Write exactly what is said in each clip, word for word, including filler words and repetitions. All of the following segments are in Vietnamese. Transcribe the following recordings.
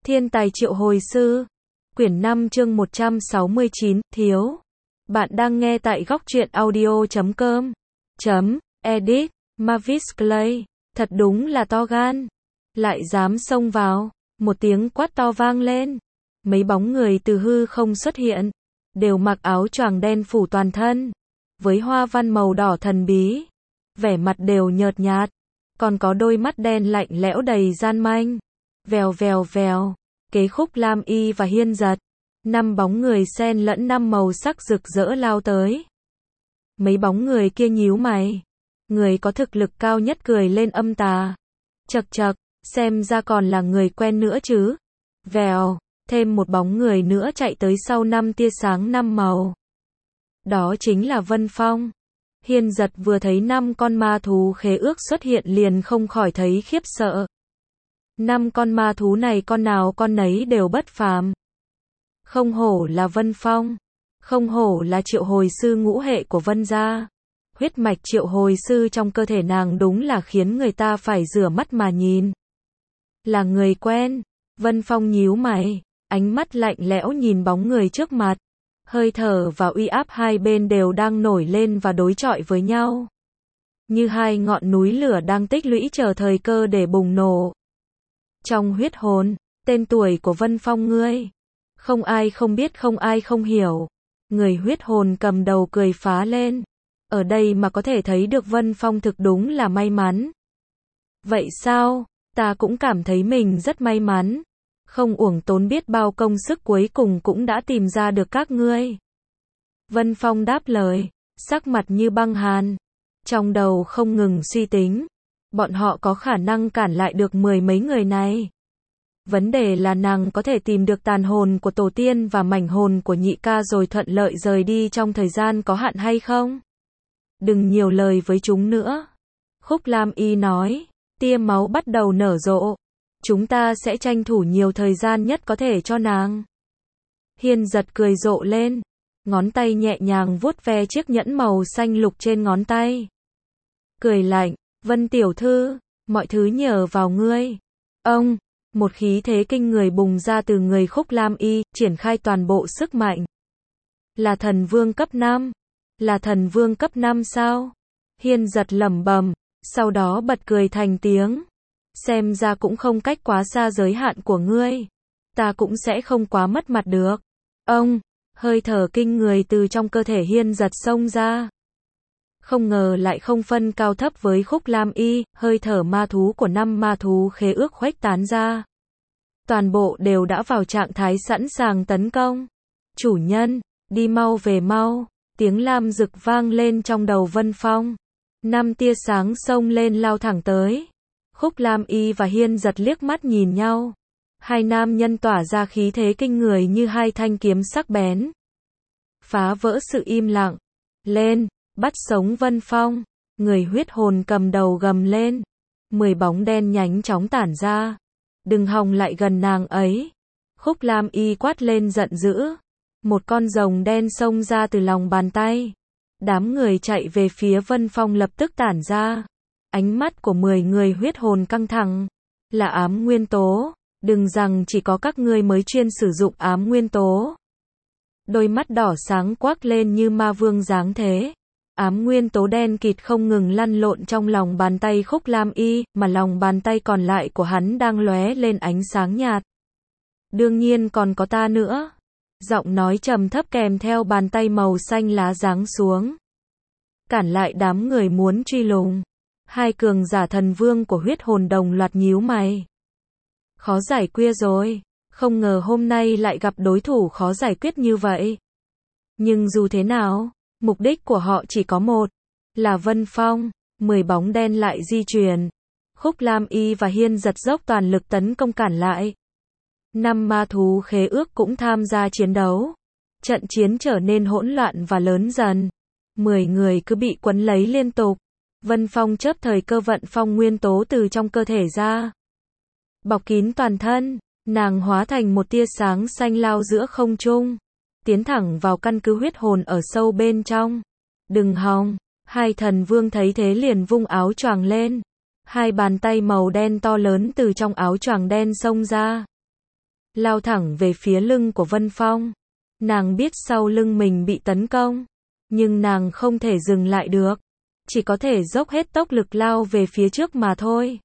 Thiên tài triệu hồi sư. Quyển năm chương một trăm sáu mươi chín, thiếu. Bạn đang nghe tại góc truyện audio chấm com. Chấm, edit, Mavis Clay. Thật đúng là to gan. Lại dám xông vào. Một tiếng quát to vang lên. Mấy bóng người từ hư không xuất hiện. Đều mặc áo choàng đen phủ toàn thân. Với hoa văn màu đỏ thần bí. Vẻ mặt đều nhợt nhạt. Còn có đôi mắt đen lạnh lẽo đầy gian manh. Vèo vèo vèo. Kế Khúc Lam Y và Hiên Giật. Năm bóng người xen lẫn năm màu sắc rực rỡ lao tới. Mấy bóng người kia nhíu mày. Người có thực lực cao nhất cười lên âm tà. Chậc chậc, xem ra còn là người quen nữa chứ. Vèo, thêm một bóng người nữa chạy tới sau năm tia sáng năm màu. Đó chính là Vân Phong. Hiên Giật vừa thấy năm con ma thú khế ước xuất hiện liền không khỏi thấy khiếp sợ. Năm con ma thú này con nào con nấy đều bất phàm. Không hổ là Vân Phong. Không hổ là triệu hồi sư ngũ hệ của Vân gia. Huyết mạch triệu hồi sư trong cơ thể nàng đúng là khiến người ta phải rửa mắt mà nhìn. Là người quen. Vân Phong nhíu mày. Ánh mắt lạnh lẽo nhìn bóng người trước mặt. Hơi thở và uy áp hai bên đều đang nổi lên và đối chọi với nhau. Như hai ngọn núi lửa đang tích lũy chờ thời cơ để bùng nổ. Trong huyết hồn, tên tuổi của Vân Phong ngươi. Không ai không biết, không ai không hiểu. Người huyết hồn cầm đầu cười phá lên. Ở đây mà có thể thấy được Vân Phong thực đúng là may mắn. Vậy sao? Ta cũng cảm thấy mình rất may mắn. Không uổng tốn biết bao công sức cuối cùng cũng đã tìm ra được các ngươi. Vân Phong đáp lời, sắc mặt như băng hàn. Trong đầu không ngừng suy tính. Bọn họ có khả năng cản lại được mười mấy người này. Vấn đề là nàng có thể tìm được tàn hồn của tổ tiên và mảnh hồn của nhị ca rồi thuận lợi rời đi trong thời gian có hạn hay không? Đừng nhiều lời với chúng nữa. Khúc Lam Y nói, tia máu bắt đầu nở rộ. Chúng ta sẽ tranh thủ nhiều thời gian nhất có thể cho nàng. Hiên Giật cười rộ lên. Ngón tay nhẹ nhàng vuốt ve chiếc nhẫn màu xanh lục trên ngón tay. Cười lạnh, Vân tiểu thư, mọi thứ nhờ vào ngươi. Ông, một khí thế kinh người bùng ra từ người Khúc Lam Y, triển khai toàn bộ sức mạnh. Là thần vương cấp năm. Là thần vương cấp năm sao? Hiên Giật lẩm bẩm, sau đó bật cười thành tiếng. Xem ra cũng không cách quá xa giới hạn của ngươi. Ta cũng sẽ không quá mất mặt được. Ông, hơi thở kinh người từ trong cơ thể Hiên Giật xông ra. Không ngờ lại không phân cao thấp với Khúc Lam Y, hơi thở ma thú của năm ma thú khế ước khuếch tán ra. Toàn bộ đều đã vào trạng thái sẵn sàng tấn công. Chủ nhân, đi mau về mau, tiếng lam rực vang lên trong đầu Vân Phong. Năm tia sáng xông lên lao thẳng tới. Khúc Lam Y và Hiên Giật liếc mắt nhìn nhau. Hai nam nhân tỏa ra khí thế kinh người như hai thanh kiếm sắc bén. Phá vỡ sự im lặng. Lên, bắt sống Vân Phong. Người huyết hồn cầm đầu gầm lên. Mười bóng đen nhánh chóng tản ra. Đừng hòng lại gần nàng ấy. Khúc Lam Y quát lên giận dữ. Một con rồng đen xông ra từ lòng bàn tay. Đám người chạy về phía Vân Phong lập tức tản ra. Ánh mắt của mười người huyết hồn căng thẳng. Là ám nguyên tố. Đừng rằng chỉ có các ngươi mới chuyên sử dụng ám nguyên tố. Đôi mắt đỏ sáng quắc lên như ma vương dáng thế. Ám nguyên tố đen kịt không ngừng lăn lộn trong lòng bàn tay Khúc Lam Y, mà lòng bàn tay còn lại của hắn đang lóe lên ánh sáng nhạt. Đương nhiên còn có ta nữa. Giọng nói trầm thấp kèm theo bàn tay màu xanh lá giáng xuống. Cản lại đám người muốn truy lùng. Hai cường giả thần vương của huyết hồn đồng loạt nhíu mày. Khó giải quyết rồi. Không ngờ hôm nay lại gặp đối thủ khó giải quyết như vậy. Nhưng dù thế nào, mục đích của họ chỉ có một. Là Vân Phong. Mười bóng đen lại di chuyển. Khúc Lam Y và Hiên Giật dốc toàn lực tấn công cản lại. Năm ma thú khế ước cũng tham gia chiến đấu. Trận chiến trở nên hỗn loạn và lớn dần. Mười người cứ bị quấn lấy liên tục. Vân Phong chớp thời cơ vận phong nguyên tố từ trong cơ thể ra. Bọc kín toàn thân, nàng hóa thành một tia sáng xanh lao giữa không trung. Tiến thẳng vào căn cứ huyết hồn ở sâu bên trong. Đừng hòng, hai thần vương thấy thế liền vung áo choàng lên. Hai bàn tay màu đen to lớn từ trong áo choàng đen xông ra. lao thẳng về phía lưng của Vân Phong. Nàng biết sau lưng mình bị tấn công, nhưng nàng không thể dừng lại được, chỉ có thể dốc hết tốc lực lao về phía trước mà thôi.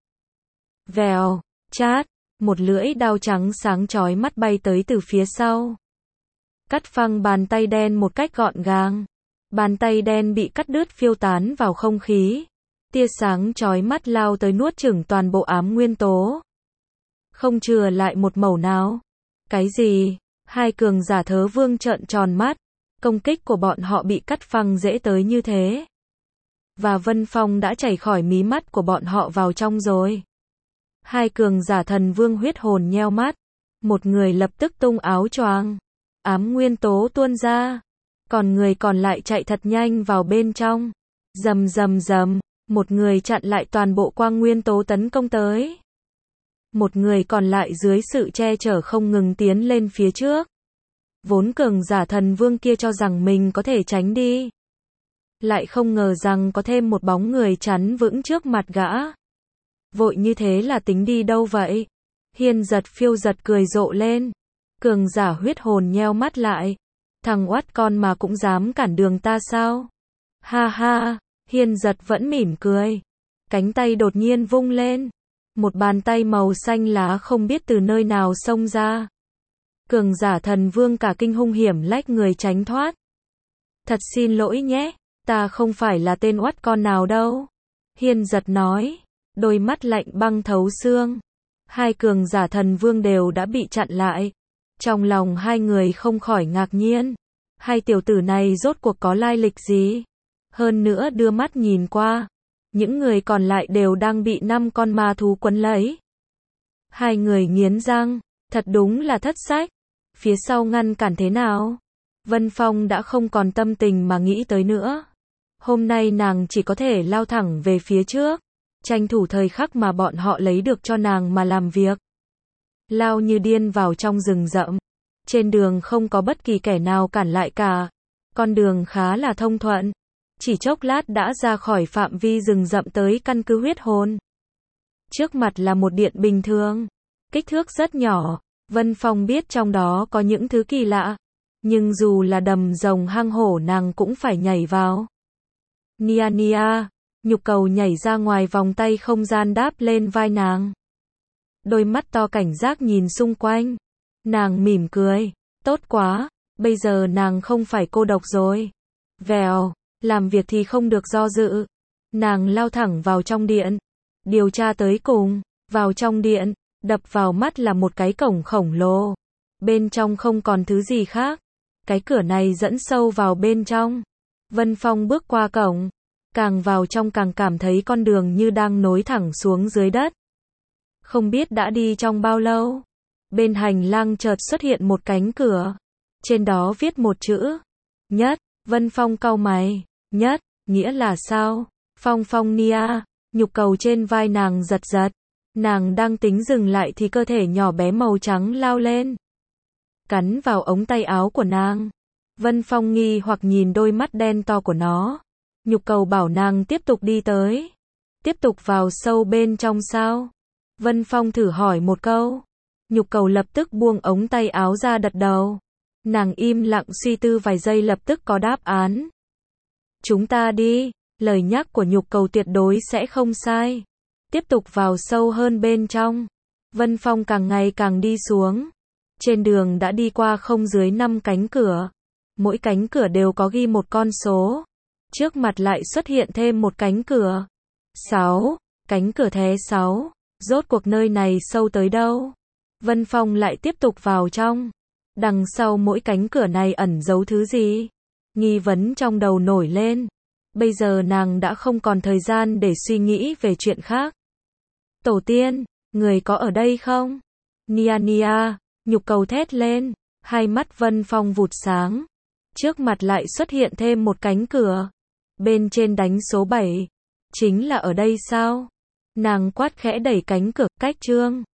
Vèo, chát, một lưỡi đao trắng sáng chói mắt bay tới từ phía sau. Cắt phăng bàn tay đen một cách gọn gàng. Bàn tay đen bị cắt đứt phiêu tán vào không khí. Tia sáng chói mắt lao tới nuốt chửng toàn bộ ám nguyên tố. Không chừa lại một mẩu nào. Cái gì? Hai cường giả Thớ Vương trợn tròn mắt. Công kích của bọn họ bị cắt phăng dễ tới như thế. Và Vân Phong đã chảy khỏi mí mắt của bọn họ vào trong rồi. Hai cường giả Thần Vương huyết hồn nheo mắt. Một người lập tức tung áo choàng. Ám nguyên tố tuôn ra. Còn người còn lại chạy thật nhanh vào bên trong. Rầm rầm rầm, một người chặn lại toàn bộ quang nguyên tố tấn công tới. Một người còn lại dưới sự che chở không ngừng tiến lên phía trước. Vốn cường giả Thần Vương kia cho rằng mình có thể tránh đi. Lại không ngờ rằng có thêm một bóng người chắn vững trước mặt gã. Vội như thế là tính đi đâu vậy? Hiên Giật phiêu giật cười rộ lên. Cường giả huyết hồn nheo mắt lại. Thằng oát con mà cũng dám cản đường ta sao? Ha ha, Hiên Giật vẫn mỉm cười. Cánh tay đột nhiên vung lên. Một bàn tay màu xanh lá không biết từ nơi nào xông ra. Cường giả Thần Vương cả kinh hung hiểm lách người tránh thoát. Thật xin lỗi nhé, ta không phải là tên oát con nào đâu. Hiên Giật nói, đôi mắt lạnh băng thấu xương. Hai cường giả Thần Vương đều đã bị chặn lại. Trong lòng hai người không khỏi ngạc nhiên. Hai tiểu tử này rốt cuộc có lai lịch gì? Hơn nữa đưa mắt nhìn qua. Những người còn lại đều đang bị năm con ma thú quấn lấy. Hai người nghiến răng. Thật đúng là thất sách. Phía sau ngăn cản thế nào? Vân Phong đã không còn tâm tình mà nghĩ tới nữa. Hôm nay nàng chỉ có thể lao thẳng về phía trước. Tranh thủ thời khắc mà bọn họ lấy được cho nàng mà làm việc. Lao như điên vào trong rừng rậm. Trên đường không có bất kỳ kẻ nào cản lại cả. Con đường khá là thông thuận. Chỉ chốc lát đã ra khỏi phạm vi rừng rậm tới căn cứ huyết hồn. Trước mặt là một điện bình thường. Kích thước rất nhỏ. Vân Phong biết trong đó có những thứ kỳ lạ. Nhưng dù là đầm rồng hang hổ nàng cũng phải nhảy vào. Nia Nia. Nhục cầu nhảy ra ngoài vòng tay không gian đáp lên vai nàng. Đôi mắt to cảnh giác nhìn xung quanh. Nàng mỉm cười. Tốt quá. Bây giờ nàng không phải cô độc rồi. Vèo. Làm việc thì không được do dự. Nàng lao thẳng vào trong điện. Điều tra tới cùng. Vào trong điện. Đập vào mắt là một cái cổng khổng lồ. Bên trong không còn thứ gì khác. Cái cửa này dẫn sâu vào bên trong. Vân Phong bước qua cổng. Càng vào trong càng cảm thấy con đường như đang nối thẳng xuống dưới đất. Không biết đã đi trong bao lâu. Bên hành lang chợt xuất hiện một cánh cửa. Trên đó viết một chữ. Nhất. Vân Phong cau mày. Nhất. Nghĩa là sao? Phong Phong Nia. Nhục cầu trên vai nàng giật giật. Nàng đang tính dừng lại thì cơ thể nhỏ bé màu trắng lao lên. Cắn vào ống tay áo của nàng. Vân Phong nghi hoặc nhìn đôi mắt đen to của nó. Nhục cầu bảo nàng tiếp tục đi tới. Tiếp tục vào sâu bên trong sao? Vân Phong thử hỏi một câu. Nhục cầu lập tức buông ống tay áo ra đặt đầu. Nàng im lặng suy tư vài giây lập tức có đáp án. Chúng ta đi. Lời nhắc của nhục cầu tuyệt đối sẽ không sai. Tiếp tục vào sâu hơn bên trong. Vân Phong càng ngày càng đi xuống. Trên đường đã đi qua không dưới năm cánh cửa. Mỗi cánh cửa đều có ghi một con số. Trước mặt lại xuất hiện thêm một cánh cửa. sáu. Cánh cửa thế sáu. Rốt cuộc nơi này sâu tới đâu? Vân Phong lại tiếp tục vào trong. Đằng sau mỗi cánh cửa này ẩn giấu thứ gì? Nghi vấn trong đầu nổi lên. Bây giờ nàng đã không còn thời gian để suy nghĩ về chuyện khác. Tổ tiên, người có ở đây không? Nia Nia. Nhục cầu thét lên. Hai mắt Vân Phong vụt sáng. Trước mặt lại xuất hiện thêm một cánh cửa. Bên trên đánh số bảy. Chính là ở đây sao? Nàng quát khẽ đẩy cánh cửa, cách trương.